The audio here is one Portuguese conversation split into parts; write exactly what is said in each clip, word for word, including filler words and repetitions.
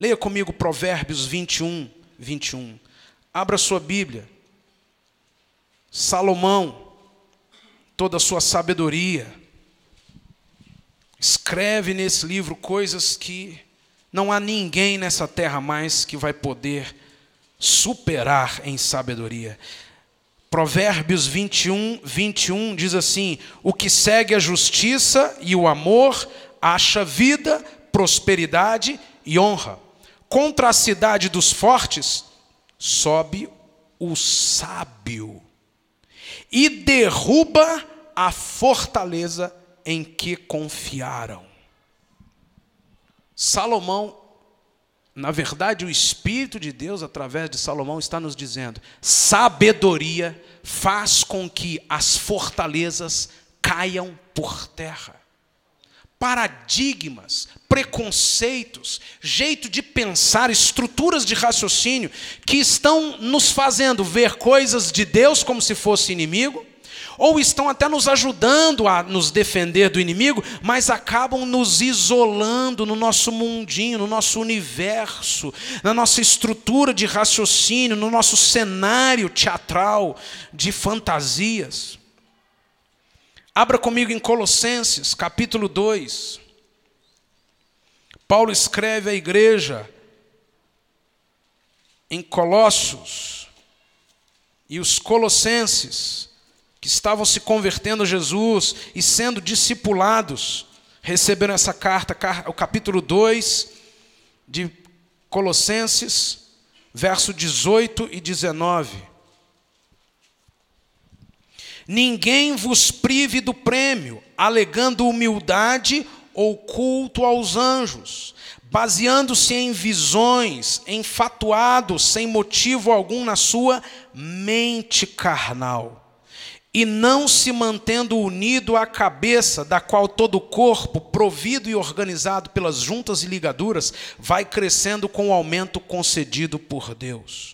Leia comigo Provérbios vinte e um, vinte e um. Abra sua Bíblia. Salomão, toda a sua sabedoria, escreve nesse livro coisas que não há ninguém nessa terra mais que vai poder superar em sabedoria. Provérbios vinte e um, vinte e um diz assim: o que segue a justiça e o amor acha vida, prosperidade e honra. Contra a cidade dos fortes sobe o sábio e derruba a fortaleza em que confiaram. Salomão, na verdade, o Espírito de Deus, através de Salomão, está nos dizendo: sabedoria faz com que as fortalezas caiam por terra. Paradigmas, preconceitos, jeito de pensar, estruturas de raciocínio que estão nos fazendo ver coisas de Deus como se fosse inimigo, ou estão até nos ajudando a nos defender do inimigo, mas acabam nos isolando no nosso mundinho, no nosso universo, na nossa estrutura de raciocínio, no nosso cenário teatral de fantasias. Abra comigo em Colossenses, capítulo dois. Paulo escreve à igreja em Colossos, e os colossenses, que estavam se convertendo a Jesus e sendo discipulados, receberam essa carta, o capítulo dois de Colossenses, verso dezoito e dezenove. Ninguém vos prive do prêmio, alegando humildade ou culto aos anjos, baseando-se em visões, enfatuados sem motivo algum na sua mente carnal, e não se mantendo unido à cabeça, da qual todo o corpo, provido e organizado pelas juntas e ligaduras, vai crescendo com o aumento concedido por Deus.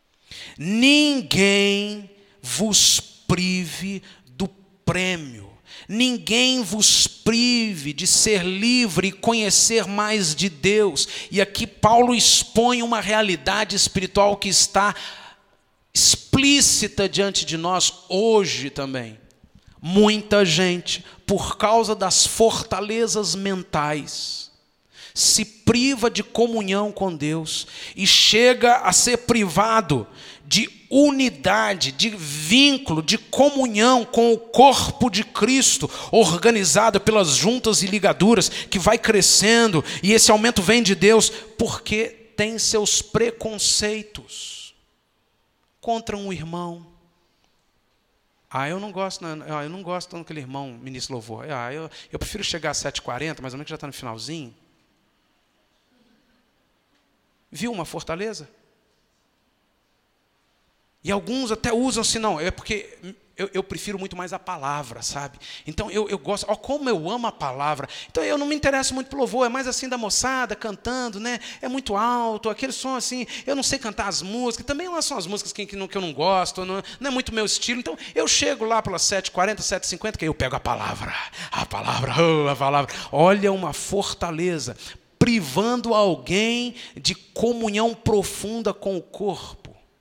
Ninguém vos prive do prêmio. Ninguém vos prive de ser livre e conhecer mais de Deus. E aqui Paulo expõe uma realidade espiritual que está explícita diante de nós hoje também. Muita gente, por causa das fortalezas mentais, se priva de comunhão com Deus e chega a ser privado de unidade, de vínculo, de comunhão com o corpo de Cristo, organizado pelas juntas e ligaduras, que vai crescendo, e esse aumento vem de Deus, porque tem seus preconceitos contra um irmão. Ah, eu não gosto, não, eu não gosto quando aquele irmão ministra louvor. Ah, eu, eu prefiro chegar às sete e quarenta, mais ou menos que já está no finalzinho. Viu uma fortaleza? E alguns até usam assim, não, é porque eu, eu prefiro muito mais a palavra, sabe? Então eu, eu gosto, ó, como eu amo a palavra. Então eu não me interesso muito pelo louvor, é mais assim da moçada cantando, né? É muito alto, aquele som assim, eu não sei cantar as músicas, também lá são as músicas que, que, não, que eu não gosto, não, não é muito meu estilo. Então eu chego lá pelas sete e quarenta, sete e cinquenta, que aí eu pego a palavra, a palavra, oh, a palavra. Olha uma fortaleza, privando alguém de comunhão profunda com o corpo.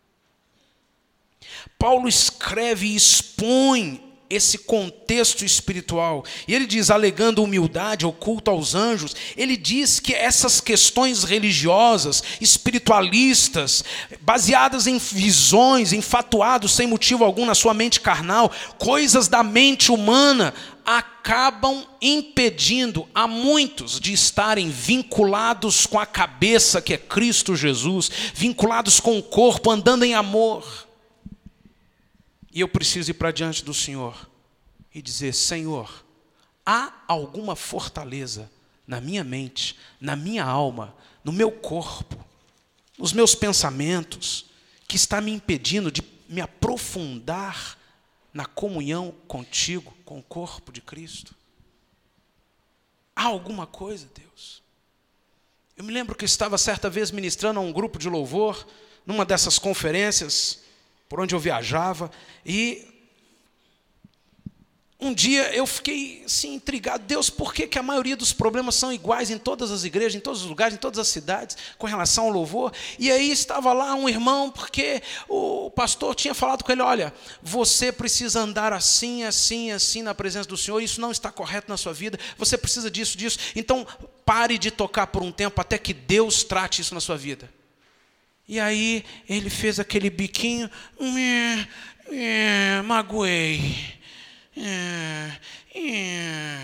Paulo escreve e expõe esse contexto espiritual. E ele diz, alegando humildade ou culto aos anjos, ele diz que essas questões religiosas, espiritualistas, baseadas em visões, enfatuados sem motivo algum na sua mente carnal, coisas da mente humana, acabam impedindo a muitos de estarem vinculados com a cabeça que é Cristo Jesus, vinculados com o corpo, andando em amor. E eu preciso ir para diante do Senhor e dizer, Senhor, há alguma fortaleza na minha mente, na minha alma, no meu corpo, nos meus pensamentos, que está me impedindo de me aprofundar na comunhão contigo, com o corpo de Cristo? Há alguma coisa, Deus? Eu me lembro que estava certa vez ministrando a um grupo de louvor, numa dessas conferências, por onde eu viajava, e Um dia eu fiquei assim, intrigado. Deus, por que, que a maioria dos problemas são iguais em todas as igrejas, em todos os lugares, em todas as cidades, com relação ao louvor? E aí estava lá um irmão, porque o pastor tinha falado com ele, olha, você precisa andar assim, assim, assim na presença do Senhor, isso não está correto na sua vida, você precisa disso, disso. Então pare de tocar por um tempo até que Deus trate isso na sua vida. E aí ele fez aquele biquinho, é, é, magoei. É, é.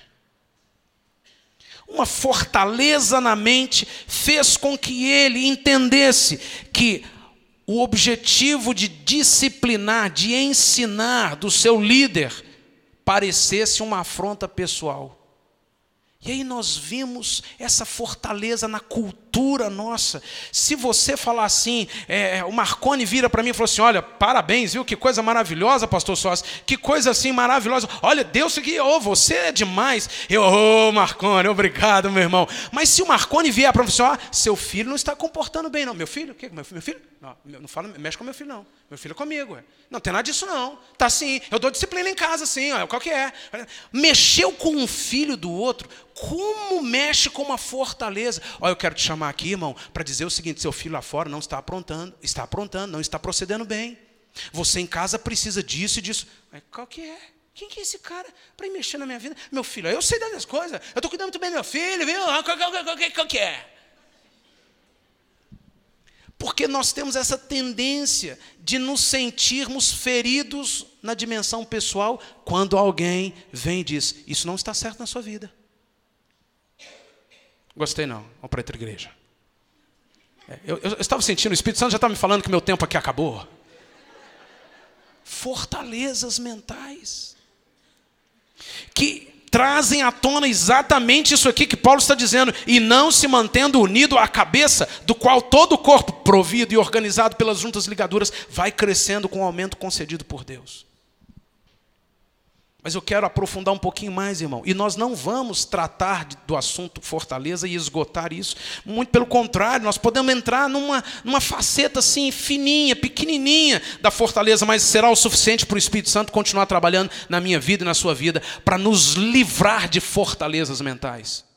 Uma fortaleza na mente fez com que ele entendesse que o objetivo de disciplinar, de ensinar do seu líder parecesse uma afronta pessoal. E aí nós vimos essa fortaleza na cultura nossa. Se você falar assim, é, o Marconi vira para mim e falou assim, olha, parabéns, viu? Que coisa maravilhosa, pastor Sós. Que coisa assim maravilhosa. Olha, Deus, que, oh, você é demais. Eu, ô oh, Marconi, obrigado, meu irmão. Mas se o Marconi vier para você, ó, seu filho não está comportando bem, não. Meu filho? O que? Meu, meu filho? Não, não fala, mexe com meu filho, não. Meu filho é comigo. É. Não tem nada disso, não. Tá sim. Eu dou disciplina em casa, sim. Ó, qual que é? Mexeu com um filho do outro, como mexe com uma fortaleza. Olha, eu quero te chamar aqui, irmão, para dizer o seguinte, seu filho lá fora não está aprontando, está aprontando, não está procedendo bem. Você em casa precisa disso e disso. Mas qual que é? Quem que é esse cara para ir mexer na minha vida? Meu filho, eu sei das coisas, eu estou cuidando muito bem do meu filho, viu? Qual, qual, qual, qual, qual que é? Porque nós temos essa tendência de nos sentirmos feridos na dimensão pessoal quando alguém vem e diz, isso não está certo na sua vida. Gostei não, vamos para outra igreja. Eu, eu, eu estava sentindo, o Espírito Santo já estava me falando que meu tempo aqui acabou. Fortalezas mentais que trazem à tona exatamente isso aqui que Paulo está dizendo, e não se mantendo unido à cabeça, do qual todo o corpo, provido e organizado pelas juntas ligaduras, vai crescendo com o aumento concedido por Deus. Mas eu quero aprofundar um pouquinho mais, irmão. E nós não vamos tratar do assunto fortaleza e esgotar isso. Muito pelo contrário, nós podemos entrar numa, numa faceta assim, fininha, pequenininha da fortaleza, mas será o suficiente para o Espírito Santo continuar trabalhando na minha vida e na sua vida, para nos livrar de fortalezas mentais.